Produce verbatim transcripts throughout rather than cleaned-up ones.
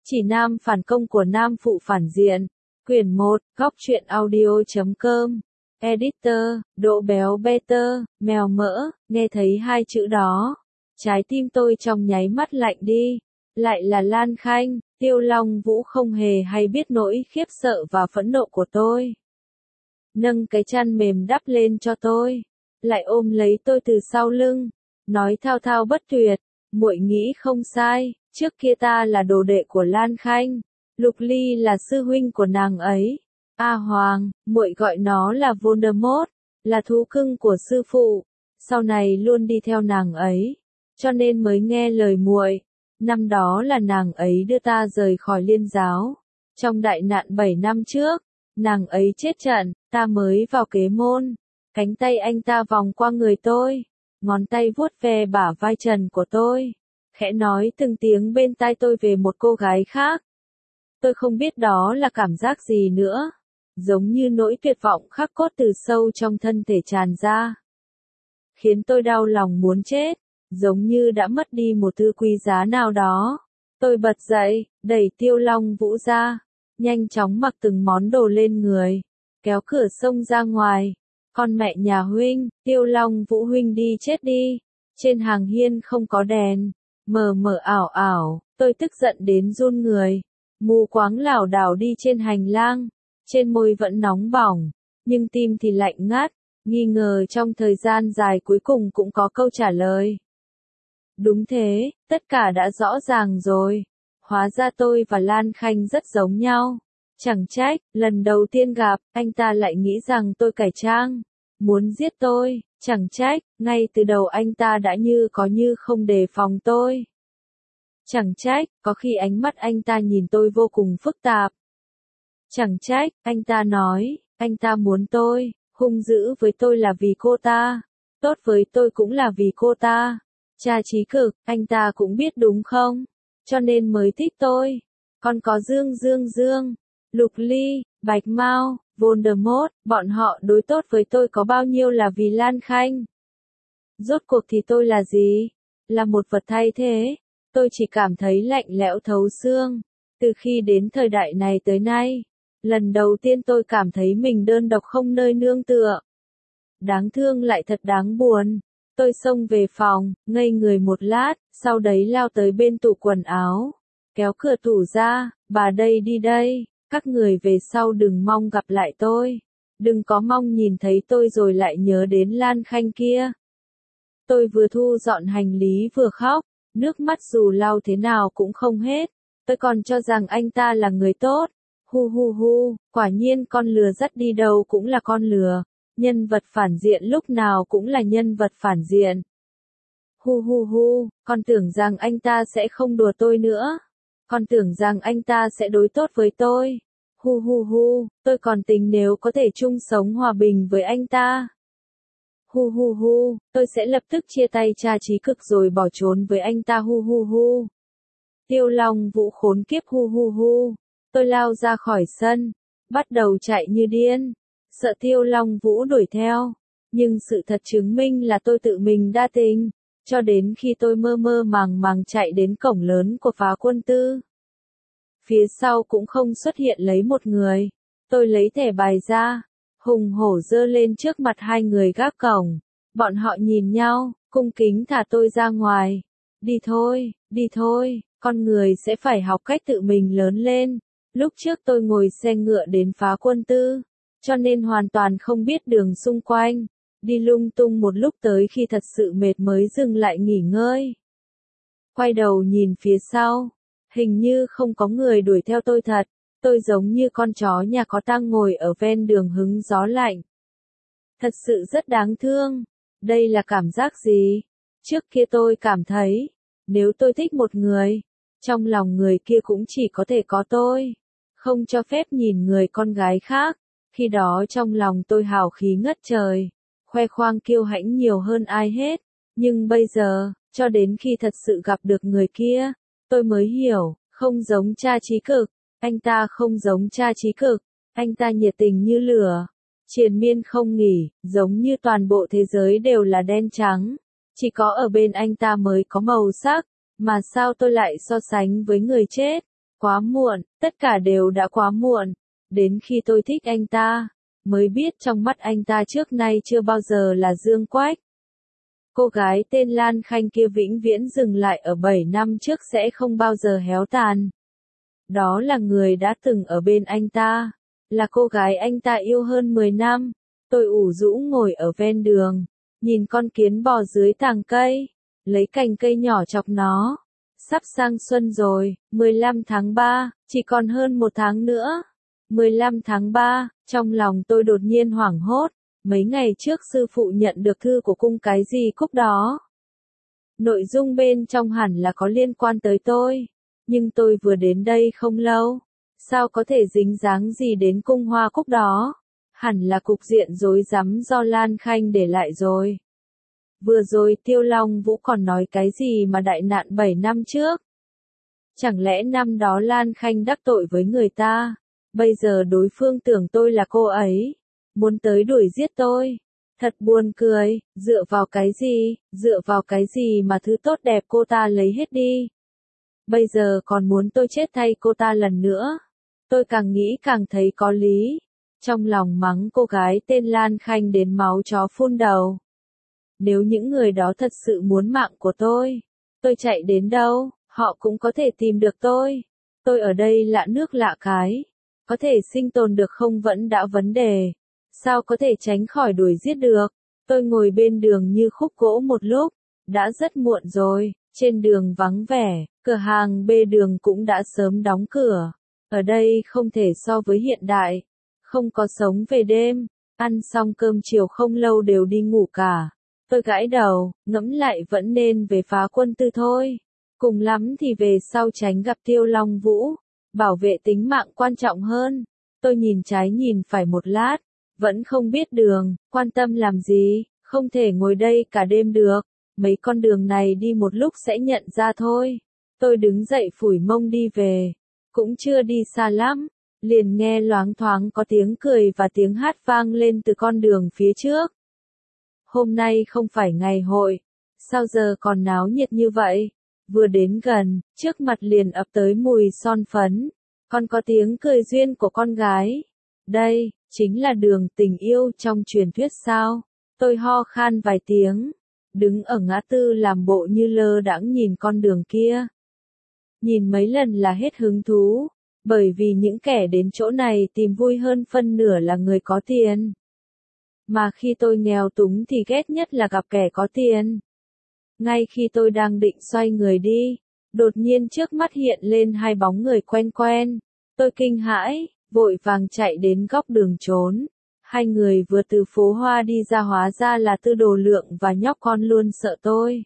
Chỉ nam phản công của nam phụ phản diện. Quyển một, góc truyện audio chấm com. Editor, Độ Béo Better, mèo mỡ, nghe thấy hai chữ đó. Trái tim tôi trong nháy mắt lạnh đi. Lại là Lan Khanh, Tiêu Long Vũ không hề hay biết nỗi khiếp sợ và phẫn nộ của tôi. Nâng cái chăn mềm đắp lên cho tôi. Lại ôm lấy tôi từ sau lưng. Nói thao thao bất tuyệt, muội nghĩ không sai, trước kia ta là đồ đệ của Lan Khanh. Lục Ly là sư huynh của nàng ấy. A Hoàng, muội gọi nó là Voldemort, là thú cưng của sư phụ. Sau này luôn đi theo nàng ấy, cho nên mới nghe lời muội. Năm đó là nàng ấy đưa ta rời khỏi Liên giáo. Trong đại nạn bảy năm trước, nàng ấy chết trận, ta mới vào kế môn. Cánh tay anh ta vòng qua người tôi, ngón tay vuốt ve bả vai trần của tôi, khẽ nói từng tiếng bên tai tôi về một cô gái khác. Tôi không biết đó là cảm giác gì nữa, giống như nỗi tuyệt vọng khắc cốt từ sâu trong thân thể tràn ra, khiến tôi đau lòng muốn chết, giống như đã mất đi một thứ quý giá nào đó. Tôi bật dậy, đẩy Tiêu Long Vũ ra, nhanh chóng mặc từng món đồ lên người, kéo cửa xông ra ngoài. Con mẹ nhà huynh, Tiêu Long Vũ huynh đi chết đi. Trên hàng hiên không có đèn, mờ mờ ảo ảo, tôi tức giận đến run người, mù quáng lảo đảo đi trên hành lang, trên môi vẫn nóng bỏng, nhưng tim thì lạnh ngắt, nghi ngờ trong thời gian dài cuối cùng cũng có câu trả lời. Đúng thế, tất cả đã rõ ràng rồi, hóa ra tôi và Lan Khanh rất giống nhau. Chẳng trách, lần đầu tiên gặp, anh ta lại nghĩ rằng tôi cải trang, muốn giết tôi, chẳng trách, ngay từ đầu anh ta đã như có như không đề phòng tôi. Chẳng trách, có khi ánh mắt anh ta nhìn tôi vô cùng phức tạp. Chẳng trách, anh ta nói, anh ta muốn tôi, hung dữ với tôi là vì cô ta, tốt với tôi cũng là vì cô ta. Cha trí cực, anh ta cũng biết đúng không? Cho nên mới thích tôi. Còn có Dương Dương Dương, Lục Ly, Bạch Mao, Voldemort, bọn họ đối tốt với tôi có bao nhiêu là vì Lan Khanh. Rốt cuộc thì tôi là gì? Là một vật thay thế. Tôi chỉ cảm thấy lạnh lẽo thấu xương. Từ khi đến thời đại này tới nay, lần đầu tiên tôi cảm thấy mình đơn độc không nơi nương tựa. Đáng thương lại thật đáng buồn. Tôi xông về phòng, ngây người một lát, sau đấy lao tới bên tủ quần áo, kéo cửa tủ ra, bà đây đi đây. Các người về sau đừng mong gặp lại tôi. Đừng có mong nhìn thấy tôi rồi lại nhớ đến Lan Khanh kia. Tôi vừa thu dọn hành lý vừa khóc, nước mắt dù lau thế nào cũng không hết. Tôi còn cho rằng anh ta là người tốt. Hu hu hu, quả nhiên con lừa dắt đi đâu cũng là con lừa. Nhân vật phản diện lúc nào cũng là nhân vật phản diện. Hu hu hu, con tưởng rằng anh ta sẽ không đùa tôi nữa. Con tưởng rằng anh ta sẽ đối tốt với tôi. Hu hu hu, tôi còn tính nếu có thể chung sống hòa bình với anh ta. Hu hu hu, tôi sẽ lập tức chia tay cha trí cực rồi bỏ trốn với anh ta. Hu hu hu. Tiêu Long Vũ khốn kiếp. Hu hu hu. Tôi lao ra khỏi sân, bắt đầu chạy như điên, sợ Tiêu Long Vũ đuổi theo. Nhưng sự thật chứng minh là tôi tự mình đa tình. Cho đến khi tôi mơ mơ màng màng chạy đến cổng lớn của Phá Quân Tư. Phía sau cũng không xuất hiện lấy một người. Tôi lấy thẻ bài ra, hùng hổ giơ lên trước mặt hai người gác cổng. Bọn họ nhìn nhau, cung kính thả tôi ra ngoài. Đi thôi, đi thôi, con người sẽ phải học cách tự mình lớn lên. Lúc trước tôi ngồi xe ngựa đến Phá Quân Tư, cho nên hoàn toàn không biết đường xung quanh. Đi lung tung một lúc tới khi thật sự mệt mới dừng lại nghỉ ngơi. Quay đầu nhìn phía sau, hình như không có người đuổi theo tôi thật. Tôi giống như con chó nhà có tang ngồi ở ven đường hứng gió lạnh. Thật sự rất đáng thương. Đây là cảm giác gì? Trước kia tôi cảm thấy, nếu tôi thích một người, trong lòng người kia cũng chỉ có thể có tôi. Không cho phép nhìn người con gái khác. Khi đó trong lòng tôi hào khí ngất trời, khoe khoang kiêu hãnh nhiều hơn ai hết. Nhưng bây giờ, cho đến khi thật sự gặp được người kia, tôi mới hiểu, không giống cha trí cực. Anh ta không giống cha trí cực. Anh ta nhiệt tình như lửa, triền miên không nghỉ, giống như toàn bộ thế giới đều là đen trắng. Chỉ có ở bên anh ta mới có màu sắc. Mà sao tôi lại so sánh với người chết? Quá muộn, tất cả đều đã quá muộn. Đến khi tôi thích anh ta, mới biết trong mắt anh ta trước nay chưa bao giờ là Dương Quách. Cô gái tên Lan Khanh kia vĩnh viễn dừng lại ở bảy năm trước sẽ không bao giờ héo tàn. Đó là người đã từng ở bên anh ta, là cô gái anh ta yêu hơn mười năm. Tôi ủ rũ ngồi ở ven đường, nhìn con kiến bò dưới tàng cây, lấy cành cây nhỏ chọc nó. Sắp sang xuân rồi, mười lăm tháng ba, chỉ còn hơn một tháng nữa. mười lăm tháng ba, trong lòng tôi đột nhiên hoảng hốt. Mấy ngày trước sư phụ nhận được thư của cung cái gì cúc đó. Nội dung bên trong hẳn là có liên quan tới tôi. Nhưng tôi vừa đến đây không lâu. Sao có thể dính dáng gì đến cung hoa cúc đó? Hẳn là cục diện rối rắm do Lan Khanh để lại rồi. Vừa rồi Tiêu Long Vũ còn nói cái gì mà đại nạn bảy năm trước. Chẳng lẽ năm đó Lan Khanh đắc tội với người ta? Bây giờ đối phương tưởng tôi là cô ấy. Muốn tới đuổi giết tôi. Thật buồn cười, dựa vào cái gì, dựa vào cái gì mà thứ tốt đẹp cô ta lấy hết đi. Bây giờ còn muốn tôi chết thay cô ta lần nữa. Tôi càng nghĩ càng thấy có lý. Trong lòng mắng cô gái tên Lan Khanh đến máu chó phun đầu. Nếu những người đó thật sự muốn mạng của tôi, tôi chạy đến đâu, họ cũng có thể tìm được tôi. Tôi ở đây lạ nước lạ cái. Có thể sinh tồn được không vẫn đã vấn đề. Sao có thể tránh khỏi đuổi giết được? Tôi ngồi bên đường như khúc gỗ một lúc. Đã rất muộn rồi, trên đường vắng vẻ, cửa hàng bê đường cũng đã sớm đóng cửa. Ở đây không thể so với hiện đại. Không có sống về đêm. Ăn xong cơm chiều không lâu đều đi ngủ cả. Tôi gãi đầu, ngẫm lại vẫn nên về Phá Quân Tư thôi. Cùng lắm thì về sau tránh gặp Tiêu Long Vũ. Bảo vệ tính mạng quan trọng hơn. Tôi nhìn trái nhìn phải một lát. Vẫn không biết đường, quan tâm làm gì, không thể ngồi đây cả đêm được. Mấy con đường này đi một lúc sẽ nhận ra thôi. Tôi đứng dậy phủi mông đi về. Cũng chưa đi xa lắm. Liền nghe loáng thoáng có tiếng cười và tiếng hát vang lên từ con đường phía trước. Hôm nay không phải ngày hội. Sao giờ còn náo nhiệt như vậy? Vừa đến gần, trước mặt liền ập tới mùi son phấn. Còn có tiếng cười duyên của con gái. Đây, chính là đường tình yêu trong truyền thuyết sao? Tôi ho khan vài tiếng. Đứng ở ngã tư làm bộ như lơ đãng nhìn con đường kia. Nhìn mấy lần là hết hứng thú. Bởi vì những kẻ đến chỗ này tìm vui hơn phân nửa là người có tiền. Mà khi tôi nghèo túng thì ghét nhất là gặp kẻ có tiền. Ngay khi tôi đang định xoay người đi, đột nhiên trước mắt hiện lên hai bóng người quen quen. Tôi kinh hãi, vội vàng chạy đến góc đường trốn. Hai người vừa từ phố hoa đi ra hóa ra là Tư Đồ Lượng và nhóc con luôn sợ tôi.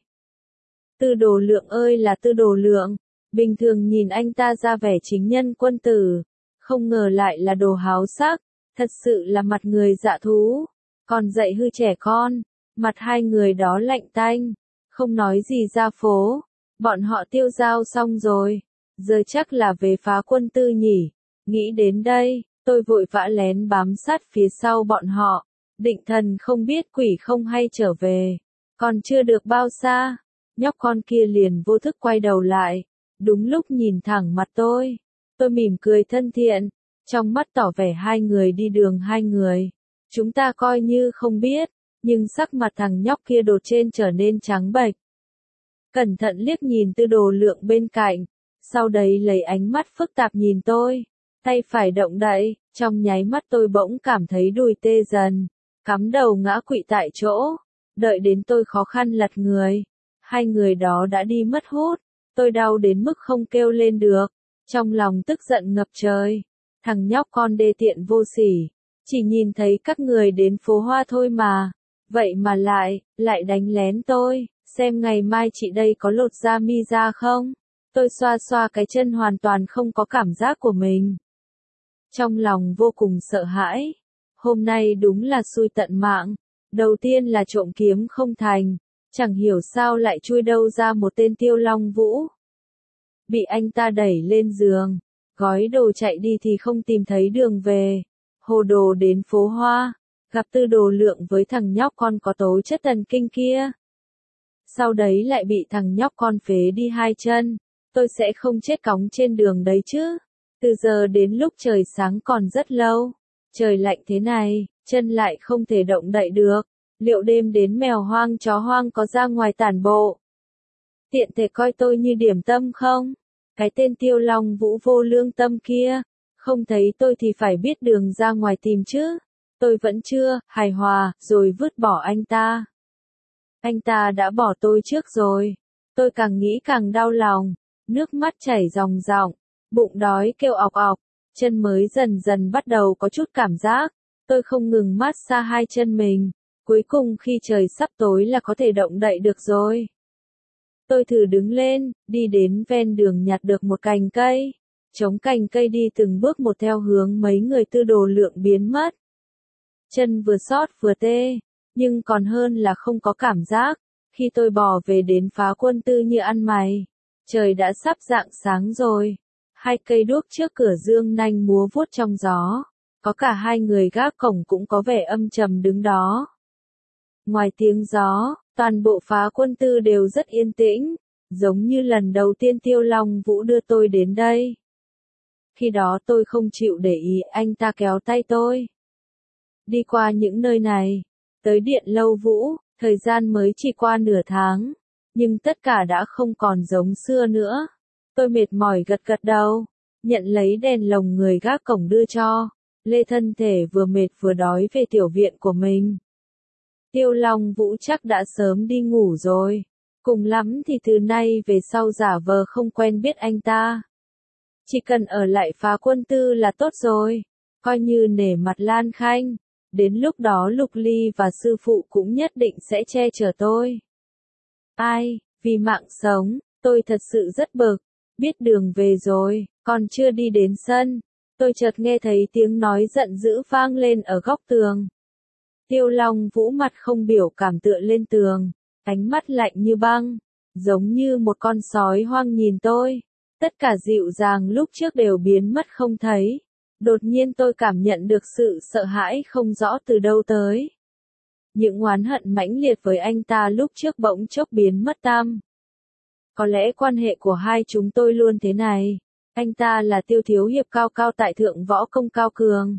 Tư Đồ Lượng ơi là Tư Đồ Lượng. Bình thường nhìn anh ta ra vẻ chính nhân quân tử, không ngờ lại là đồ háo sắc, thật sự là mặt người dạ thú, còn dạy hư trẻ con. Mặt hai người đó lạnh tanh, không nói gì ra phố. Bọn họ tiêu dao xong rồi, giờ chắc là về Phá Quân Tư nhỉ. Nghĩ đến đây, tôi vội vã lén bám sát phía sau bọn họ, định thần không biết quỷ không hay trở về. Còn chưa được bao xa, nhóc con kia liền vô thức quay đầu lại. Đúng lúc nhìn thẳng mặt tôi, tôi mỉm cười thân thiện, trong mắt tỏ vẻ hai người đi đường hai người. Chúng ta coi như không biết, nhưng sắc mặt thằng nhóc kia đột nhiên trở nên trắng bệch. Cẩn thận liếc nhìn Tư Đồ Lượng bên cạnh, sau đấy lấy ánh mắt phức tạp nhìn tôi, tay phải động đậy, trong nháy mắt tôi bỗng cảm thấy đùi tê dần, cắm đầu ngã quỵ tại chỗ, đợi đến tôi khó khăn lật người. Hai người đó đã đi mất hút. Tôi đau đến mức không kêu lên được, trong lòng tức giận ngập trời. Thằng nhóc con đê tiện vô sỉ, chỉ nhìn thấy các người đến phố hoa thôi mà, vậy mà lại, lại đánh lén tôi, xem ngày mai chị đây có lột da mi ra không? Tôi xoa xoa cái chân hoàn toàn không có cảm giác của mình. Trong lòng vô cùng sợ hãi, hôm nay đúng là xui tận mạng, đầu tiên là trộm kiếm không thành. Chẳng hiểu sao lại chui đâu ra một tên Tiêu Long Vũ. Bị anh ta đẩy lên giường, gói đồ chạy đi thì không tìm thấy đường về. Hồ đồ đến phố hoa, gặp Tư Đồ Lượng với thằng nhóc con có tố chất thần kinh kia. Sau đấy lại bị thằng nhóc con phế đi hai chân, tôi sẽ không chết cóng trên đường đấy chứ. Từ giờ đến lúc trời sáng còn rất lâu. Trời lạnh thế này, chân lại không thể động đậy được. Liệu đêm đến mèo hoang chó hoang có ra ngoài tản bộ? Tiện thể coi tôi như điểm tâm không? Cái tên Tiêu Long Vũ vô lương tâm kia, không thấy tôi thì phải biết đường ra ngoài tìm chứ. Tôi vẫn chưa hài hòa rồi vứt bỏ anh ta. Anh ta đã bỏ tôi trước rồi. Tôi càng nghĩ càng đau lòng, nước mắt chảy ròng ròng, bụng đói kêu ọc ọc, chân mới dần dần bắt đầu có chút cảm giác. Tôi không ngừng mát xa hai chân mình, cuối cùng khi trời sắp tối là có thể động đậy được rồi. Tôi thử đứng lên, đi đến ven đường nhặt được một cành cây, chống cành cây đi từng bước một theo hướng mấy người tư đồ lượng biến mất. Chân vừa xót vừa tê, nhưng còn hơn là không có cảm giác. Khi tôi bò về đến phá quân tư như ăn mày, trời đã sắp rạng sáng rồi. Hai cây đuốc trước cửa dương nanh múa vuốt trong gió, có cả hai người gác cổng cũng có vẻ âm trầm đứng đó. Ngoài tiếng gió, toàn bộ phá quân tư đều rất yên tĩnh, giống như lần đầu tiên Tiêu Long Vũ đưa tôi đến đây. Khi đó tôi không chịu để ý, anh ta kéo tay tôi. Đi qua những nơi này, tới Điện Lâu Vũ, thời gian mới chỉ qua nửa tháng, nhưng tất cả đã không còn giống xưa nữa. Tôi mệt mỏi gật gật đầu, nhận lấy đèn lồng người gác cổng đưa cho, lê thân thể vừa mệt vừa đói về tiểu viện của mình. Tiêu Long Vũ chắc đã sớm đi ngủ rồi, cùng lắm thì từ nay về sau giả vờ không quen biết anh ta. Chỉ cần ở lại phá quân tư là tốt rồi, coi như nể mặt Lan Khanh, đến lúc đó Lục Ly và sư phụ cũng nhất định sẽ che chở tôi. Ai, vì mạng sống, tôi thật sự rất bực, biết đường về rồi, còn chưa đi đến sân, tôi chợt nghe thấy tiếng nói giận dữ vang lên ở góc tường. Tiêu Long Vũ mặt không biểu cảm tựa lên tường, ánh mắt lạnh như băng, giống như một con sói hoang nhìn tôi. Tất cả dịu dàng lúc trước đều biến mất không thấy. Đột nhiên tôi cảm nhận được sự sợ hãi không rõ từ đâu tới. Những oán hận mãnh liệt với anh ta lúc trước bỗng chốc biến mất tăm. Có lẽ quan hệ của hai chúng tôi luôn thế này. Anh ta là Tiêu thiếu hiệp cao cao tại thượng võ công cao cường.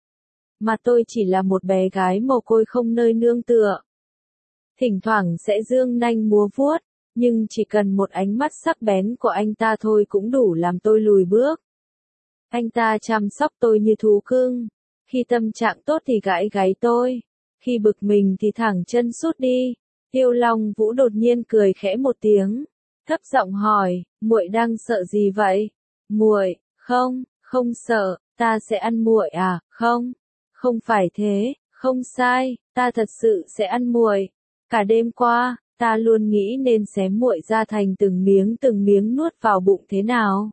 Mà tôi chỉ là một bé gái mồ côi không nơi nương tựa. Thỉnh thoảng sẽ dương nanh múa vuốt, nhưng chỉ cần một ánh mắt sắc bén của anh ta thôi cũng đủ làm tôi lùi bước. Anh ta chăm sóc tôi như thú cưng, khi tâm trạng tốt thì gãi gáy tôi, khi bực mình thì thẳng chân sút đi. Tiêu Long Vũ đột nhiên cười khẽ một tiếng, thấp giọng hỏi, muội đang sợ gì vậy? Muội, không, không sợ, ta sẽ ăn muội à? Không, không phải thế, không sai, ta thật sự sẽ ăn muội. Cả đêm qua, ta luôn nghĩ nên xé muội ra thành từng miếng từng miếng nuốt vào bụng thế nào.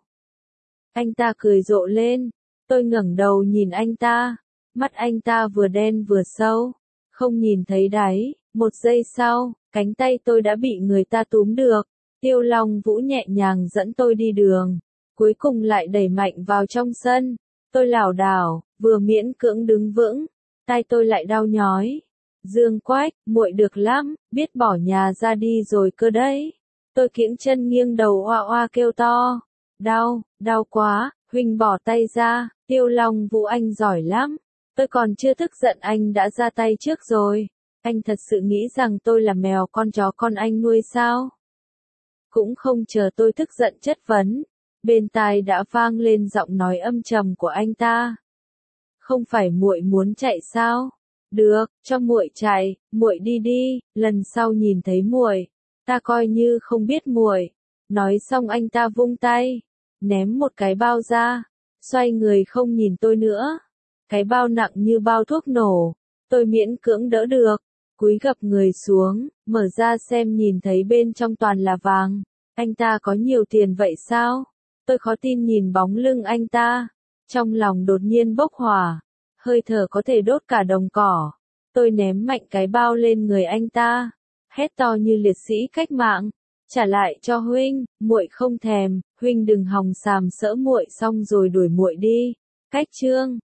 Anh ta cười rộ lên, tôi ngẩng đầu nhìn anh ta, mắt anh ta vừa đen vừa sâu, không nhìn thấy đáy. Một giây sau, cánh tay tôi đã bị người ta túm được. Tiêu Long Vũ nhẹ nhàng dẫn tôi đi đường, cuối cùng lại đẩy mạnh vào trong sân. Tôi lảo đảo, vừa miễn cưỡng đứng vững, tay tôi lại đau nhói. Dương Quách, muội được lắm, biết bỏ nhà ra đi rồi cơ đấy. Tôi kiễng chân nghiêng đầu oa oa kêu to. Đau, đau quá, huynh bỏ tay ra. Tiêu Long Vũ anh giỏi lắm. Tôi còn chưa tức giận anh đã ra tay trước rồi. Anh thật sự nghĩ rằng tôi là mèo con chó con anh nuôi sao? Cũng không chờ tôi tức giận chất vấn, bên tai đã vang lên giọng nói âm trầm của anh ta. Không phải muội muốn chạy sao? Được, cho muội chạy, muội đi đi, lần sau nhìn thấy muội, ta coi như không biết muội. Nói xong anh ta vung tay, ném một cái bao ra, xoay người không nhìn tôi nữa. Cái bao nặng như bao thuốc nổ, tôi miễn cưỡng đỡ được, cúi gập người xuống, mở ra xem nhìn thấy bên trong toàn là vàng. Anh ta có nhiều tiền vậy sao? Tôi khó tin nhìn bóng lưng anh ta, trong lòng đột nhiên bốc hỏa, hơi thở có thể đốt cả đồng cỏ. Tôi ném mạnh cái bao lên người anh ta, hét to như liệt sĩ cách mạng, trả lại cho huynh, muội không thèm, huynh đừng hòng sàm sỡ muội xong rồi đuổi muội đi. Cách chương